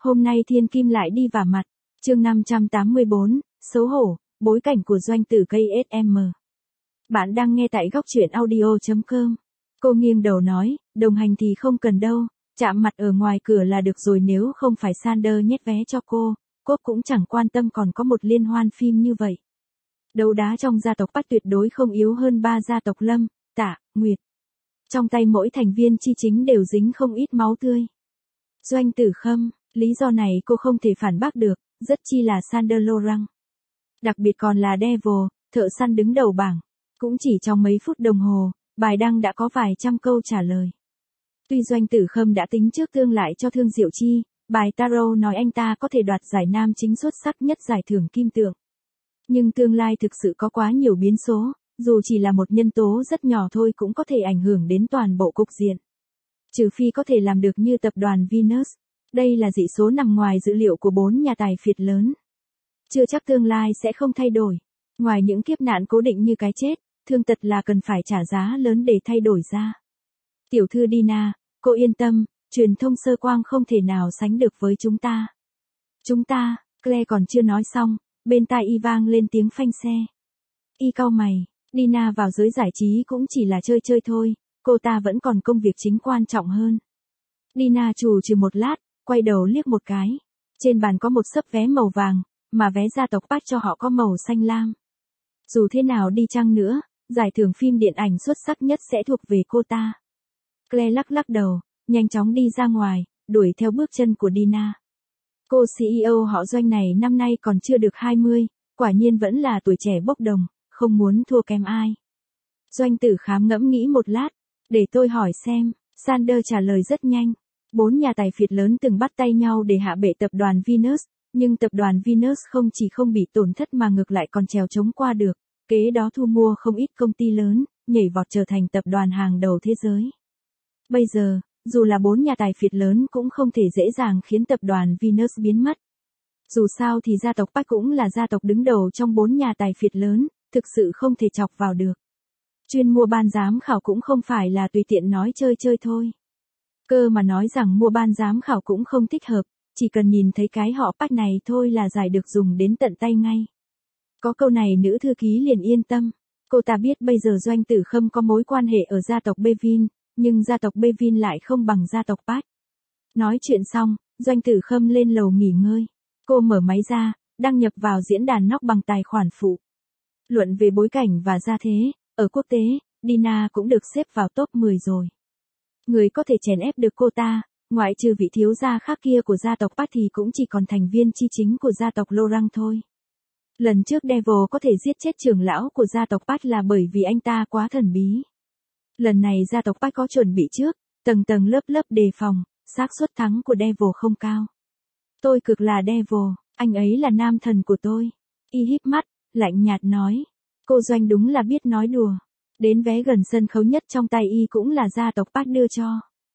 Hôm nay thiên kim lại đi vả mặt. Chương 584, xấu hổ, bối cảnh của doanh tử KSM. Bạn đang nghe tại góc truyện audio.com. Cô nghiêng đầu nói, đồng hành thì không cần đâu, chạm mặt ở ngoài cửa là được rồi, nếu không phải Sander nhét vé cho cô cũng chẳng quan tâm còn có một liên hoan phim như vậy. Đấu đá trong gia tộc Bách tuyệt đối không yếu hơn ba gia tộc Lâm, Tạ, Nguyệt. Trong tay mỗi thành viên chi chính đều dính không ít máu tươi. Doanh tử Khâm, lý do này cô không thể phản bác được, rất chi là Sander Laurent. Đặc biệt còn là Devil, thợ săn đứng đầu bảng. Cũng chỉ trong mấy phút đồng hồ, bài đăng đã có vài trăm câu trả lời. Tuy Doanh tử Khâm đã tính trước tương lại cho Thương Diệu Chi, bài tarot nói anh ta có thể đoạt giải nam chính xuất sắc nhất giải thưởng kim tượng. Nhưng tương lai thực sự có quá nhiều biến số, dù chỉ là một nhân tố rất nhỏ thôi cũng có thể ảnh hưởng đến toàn bộ cục diện. Trừ phi có thể làm được như tập đoàn Venus, đây là dị số nằm ngoài dữ liệu của 4 nhà tài phiệt lớn. Chưa chắc tương lai sẽ không thay đổi. Ngoài những kiếp nạn cố định như cái chết, thương tật là cần phải trả giá lớn để thay đổi ra. Tiểu thư Dina, cô yên tâm, truyền thông sơ quang không thể nào sánh được với chúng ta. Chúng ta, Claire còn chưa nói xong, bên tai y vang lên tiếng phanh xe. Y cau mày, Dina vào giới giải trí cũng chỉ là chơi chơi thôi, cô ta vẫn còn công việc chính quan trọng hơn. Dina trù trừ một lát, quay đầu liếc một cái. Trên bàn có một xấp vé màu vàng, mà vé gia tộc Bách cho họ có màu xanh lam. Dù thế nào đi chăng nữa, giải thưởng phim điện ảnh xuất sắc nhất sẽ thuộc về cô ta. Claire lắc lắc đầu, nhanh chóng đi ra ngoài, đuổi theo bước chân của Dina. Cô CEO họ Doanh này năm nay còn chưa được 20, quả nhiên vẫn là tuổi trẻ bốc đồng, không muốn thua kém ai. Doanh tử Khám ngẫm nghĩ một lát, để tôi hỏi xem. Sander trả lời rất nhanh. 4 nhà tài phiệt lớn từng bắt tay nhau để hạ bệ tập đoàn Venus, nhưng tập đoàn Venus không chỉ không bị tổn thất mà ngược lại còn trèo chống qua được, kế đó thu mua không ít công ty lớn, nhảy vọt trở thành tập đoàn hàng đầu thế giới. Bây giờ, dù là 4 nhà tài phiệt lớn cũng không thể dễ dàng khiến tập đoàn Venus biến mất. Dù sao thì gia tộc Bách cũng là gia tộc đứng đầu trong 4 nhà tài phiệt lớn, thực sự không thể chọc vào được. Chuyên mua ban giám khảo cũng không phải là tùy tiện nói chơi chơi thôi. Cơ mà nói rằng mua ban giám khảo cũng không thích hợp, chỉ cần nhìn thấy cái họ Bách này thôi là giải được dùng đến tận tay ngay. Có câu này nữ thư ký liền yên tâm. Cô ta biết bây giờ Doanh tử Khâm có mối quan hệ ở gia tộc Bevin, nhưng gia tộc Bevin lại không bằng gia tộc Bách. Nói chuyện xong, Doanh tử Khâm lên lầu nghỉ ngơi. Cô mở máy ra, đăng nhập vào diễn đàn nóc bằng tài khoản phụ. Luận về bối cảnh và gia thế, ở quốc tế, Dina cũng được xếp vào top 10 rồi. Người có thể chèn ép được cô ta, ngoại trừ vị thiếu gia khác kia của gia tộc Bách thì cũng chỉ còn thành viên chi chính của gia tộc Laurent thôi. Lần trước Devil có thể giết chết trưởng lão của gia tộc Bách là bởi vì anh ta quá thần bí. Lần này gia tộc Bách có chuẩn bị trước, tầng tầng lớp lớp đề phòng, xác suất thắng của Devil không cao. Tôi cực là Devil, anh ấy là nam thần của tôi. Y híp mắt, lạnh nhạt nói. Cô Doanh đúng là biết nói đùa. Đến vé gần sân khấu nhất trong tay Y cũng là gia tộc Bách đưa cho.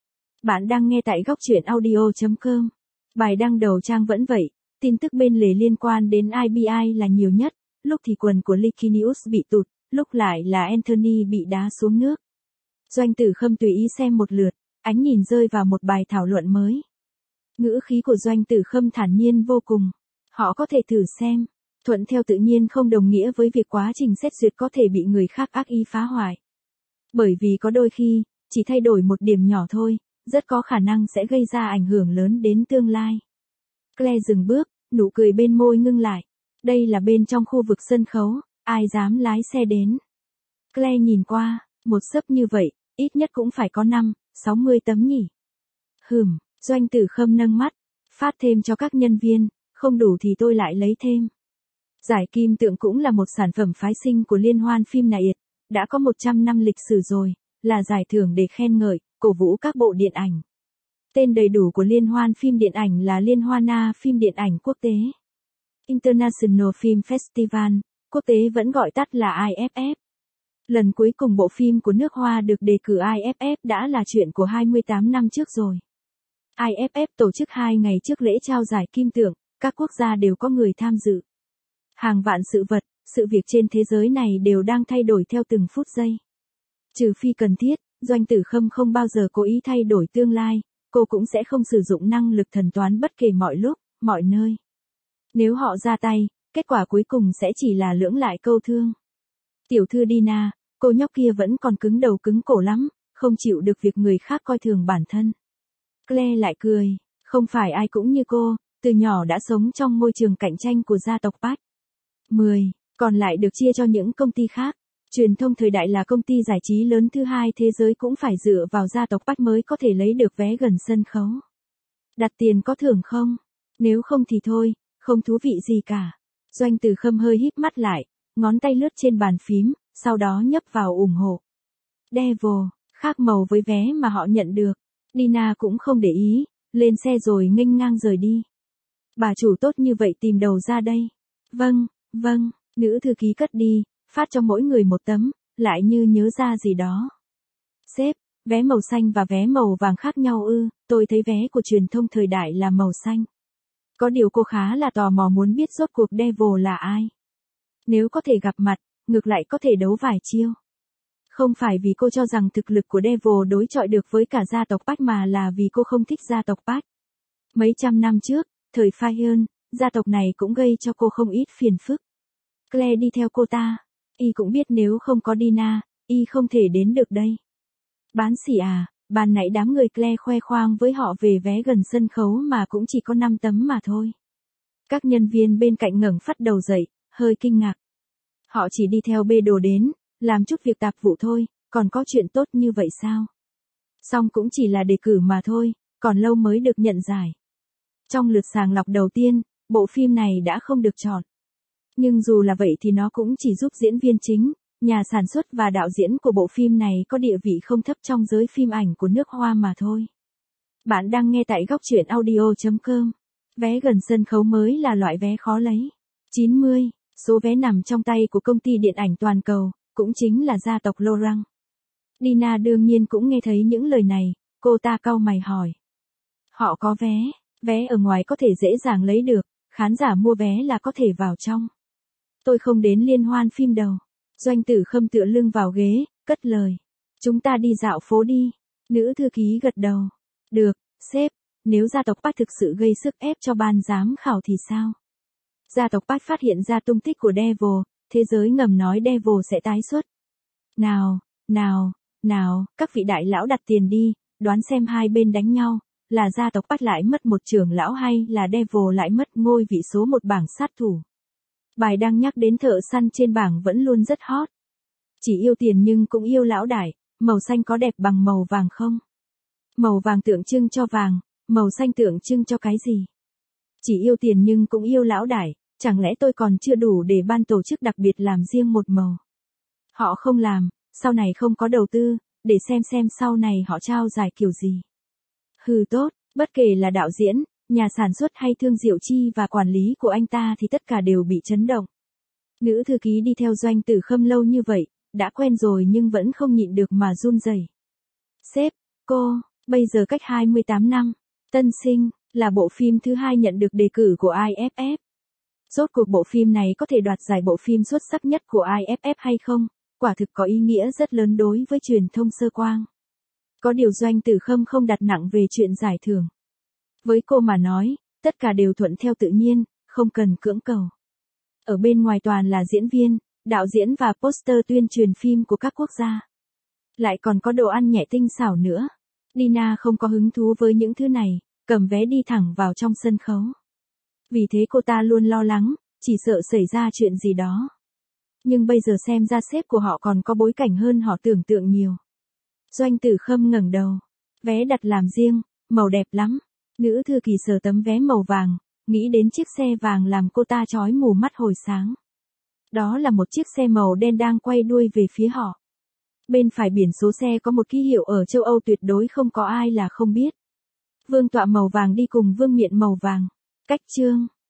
Bạn đang nghe tại góc truyện audio.com. Bài đăng đầu trang vẫn vậy, tin tức bên lề liên quan đến IBI là nhiều nhất, lúc thì quần của Likinius bị tụt, lúc lại là Anthony bị đá xuống nước. Doanh tử Khâm tùy ý xem một lượt, ánh nhìn rơi vào một bài thảo luận mới. Ngữ khí của Doanh tử Khâm thản nhiên vô cùng. Họ có thể thử xem. Thuận theo tự nhiên không đồng nghĩa với việc quá trình xét duyệt có thể bị người khác ác ý phá hoại. Bởi vì có đôi khi, chỉ thay đổi một điểm nhỏ thôi, rất có khả năng sẽ gây ra ảnh hưởng lớn đến tương lai. Claire dừng bước, nụ cười bên môi ngưng lại. Đây là bên trong khu vực sân khấu, ai dám lái xe đến. Claire nhìn qua, một xấp như vậy, ít nhất cũng phải có 60 tấm nhỉ. Doanh tử Khâm nâng mắt, phát thêm cho các nhân viên, không đủ thì tôi lại lấy thêm. Giải kim tượng cũng là một sản phẩm phái sinh của liên hoan phim này, đã có 100 năm lịch sử rồi, là giải thưởng để khen ngợi, cổ vũ các bộ điện ảnh. Tên đầy đủ của liên hoan phim điện ảnh là Liên hoan phim điện ảnh quốc tế. International Film Festival, quốc tế vẫn gọi tắt là IFF. Lần cuối cùng bộ phim của nước Hoa được đề cử IFF đã là chuyện của 28 năm trước rồi. IFF tổ chức 2 ngày trước lễ trao giải kim tượng, các quốc gia đều có người tham dự. Hàng vạn sự vật, sự việc trên thế giới này đều đang thay đổi theo từng phút giây. Trừ phi cần thiết, Doanh tử Khâm không bao giờ cố ý thay đổi tương lai, cô cũng sẽ không sử dụng năng lực thần toán bất kể mọi lúc, mọi nơi. Nếu họ ra tay, kết quả cuối cùng sẽ chỉ là lưỡng lại câu thương. Tiểu thư Dina, cô nhóc kia vẫn còn cứng đầu cứng cổ lắm, không chịu được việc người khác coi thường bản thân. Claire lại cười, không phải ai cũng như cô, từ nhỏ đã sống trong môi trường cạnh tranh của gia tộc Park. 10, còn lại được chia cho những công ty khác. Truyền thông thời đại là công ty giải trí lớn thứ hai thế giới cũng phải dựa vào gia tộc Park mới có thể lấy được vé gần sân khấu. Đặt tiền có thưởng không? Nếu không thì thôi, không thú vị gì cả. Doanh Tử Khâm hơi híp mắt lại, ngón tay lướt trên bàn phím, sau đó nhấp vào ủng hộ. Devil, khác màu với vé mà họ nhận được. Dina cũng không để ý, lên xe rồi nghênh ngang rời đi. Bà chủ tốt như vậy tìm đầu ra đây. Vâng, vâng, nữ thư ký cất đi, phát cho mỗi người một tấm, lại như nhớ ra gì đó. Sếp, vé màu xanh và vé màu vàng khác nhau ư? Tôi thấy vé của truyền thông thời đại là màu xanh. Có điều cô khá là tò mò muốn biết rốt cuộc Devil là ai. Nếu có thể gặp mặt, ngược lại có thể đấu vài chiêu. Không phải vì cô cho rằng thực lực của Devil đối chọi được với cả gia tộc Park mà là vì cô không thích gia tộc Park. Mấy trăm năm trước, thời Fire, gia tộc này cũng gây cho cô không ít phiền phức. Claire đi theo cô ta. Y cũng biết nếu không có Dina, Y không thể đến được đây. Bán xỉ à, ban nãy đám người Claire khoe khoang với họ về vé gần sân khấu mà cũng chỉ có 5 tấm mà thôi. Các nhân viên bên cạnh ngẩng phát đầu dậy, hơi kinh ngạc. Họ chỉ đi theo bê đồ đến, làm chút việc tạp vụ thôi, còn có chuyện tốt như vậy sao? Xong cũng chỉ là đề cử mà thôi, còn lâu mới được nhận giải. Trong lượt sàng lọc đầu tiên, bộ phim này đã không được chọn. Nhưng dù là vậy thì nó cũng chỉ giúp diễn viên chính, nhà sản xuất và đạo diễn của bộ phim này có địa vị không thấp trong giới phim ảnh của nước Hoa mà thôi. Bạn đang nghe tại góc truyện audio.com. Vé gần sân khấu mới là loại vé khó lấy. 90, số vé nằm trong tay của công ty điện ảnh toàn cầu, cũng chính là gia tộc Lorang. Dina đương nhiên cũng nghe thấy những lời này, cô ta cau mày hỏi. Họ có vé ở ngoài có thể dễ dàng lấy được, khán giả mua vé là có thể vào trong. Tôi không đến liên hoan phim đâu. Doanh Tử Khâm tựa lưng vào ghế, cất lời. Chúng ta đi dạo phố đi. Nữ thư ký gật đầu. Được, sếp, nếu gia tộc Park thực sự gây sức ép cho ban giám khảo thì sao? Gia tộc Park phát hiện ra tung tích của Devil, thế giới ngầm nói Devil sẽ tái xuất. Nào, các vị đại lão đặt tiền đi, đoán xem hai bên đánh nhau, là gia tộc Park lại mất một trưởng lão hay là Devil lại mất ngôi vị số một bảng sát thủ. Bài đang nhắc đến thợ săn trên bảng vẫn luôn rất hot. Chỉ yêu tiền nhưng cũng yêu lão đại, màu xanh có đẹp bằng màu vàng không? Màu vàng tượng trưng cho vàng, màu xanh tượng trưng cho cái gì? Chỉ yêu tiền nhưng cũng yêu lão đại, chẳng lẽ tôi còn chưa đủ để ban tổ chức đặc biệt làm riêng một màu? Họ không làm, sau này không có đầu tư, để xem sau này họ trao giải kiểu gì. Hừ tốt, bất kể là đạo diễn, nhà sản xuất hay thương Diệu Chi và quản lý của anh ta thì tất cả đều bị chấn động. Nữ thư ký đi theo Doanh Tử Khâm lâu như vậy, đã quen rồi nhưng vẫn không nhịn được mà run rẩy. Sếp, cô, bây giờ cách 28 năm, Tân Sinh, là bộ phim thứ hai nhận được đề cử của IFF. Rốt cuộc bộ phim này có thể đoạt giải bộ phim xuất sắc nhất của IFF hay không, quả thực có ý nghĩa rất lớn đối với truyền thông sơ quang. Có điều Doanh Tử Khâm không đặt nặng về chuyện giải thưởng. Với cô mà nói, tất cả đều thuận theo tự nhiên, không cần cưỡng cầu. Ở bên ngoài toàn là diễn viên, đạo diễn và poster tuyên truyền phim của các quốc gia. Lại còn có đồ ăn nhẹ tinh xảo nữa. Dina không có hứng thú với những thứ này, cầm vé đi thẳng vào trong sân khấu. Vì thế cô ta luôn lo lắng, chỉ sợ xảy ra chuyện gì đó. Nhưng bây giờ xem ra sếp của họ còn có bối cảnh hơn họ tưởng tượng nhiều. Doanh Tử Khâm ngẩng đầu. Vé đặt làm riêng, màu đẹp lắm. Nữ thư kỳ sờ tấm vé màu vàng, nghĩ đến chiếc xe vàng làm cô ta chói mù mắt hồi sáng. Đó là một chiếc xe màu đen đang quay đuôi về phía họ. Bên phải biển số xe có một ký hiệu ở châu Âu tuyệt đối không có ai là không biết. Vương tọa màu vàng đi cùng vương miện màu vàng. Cách chương.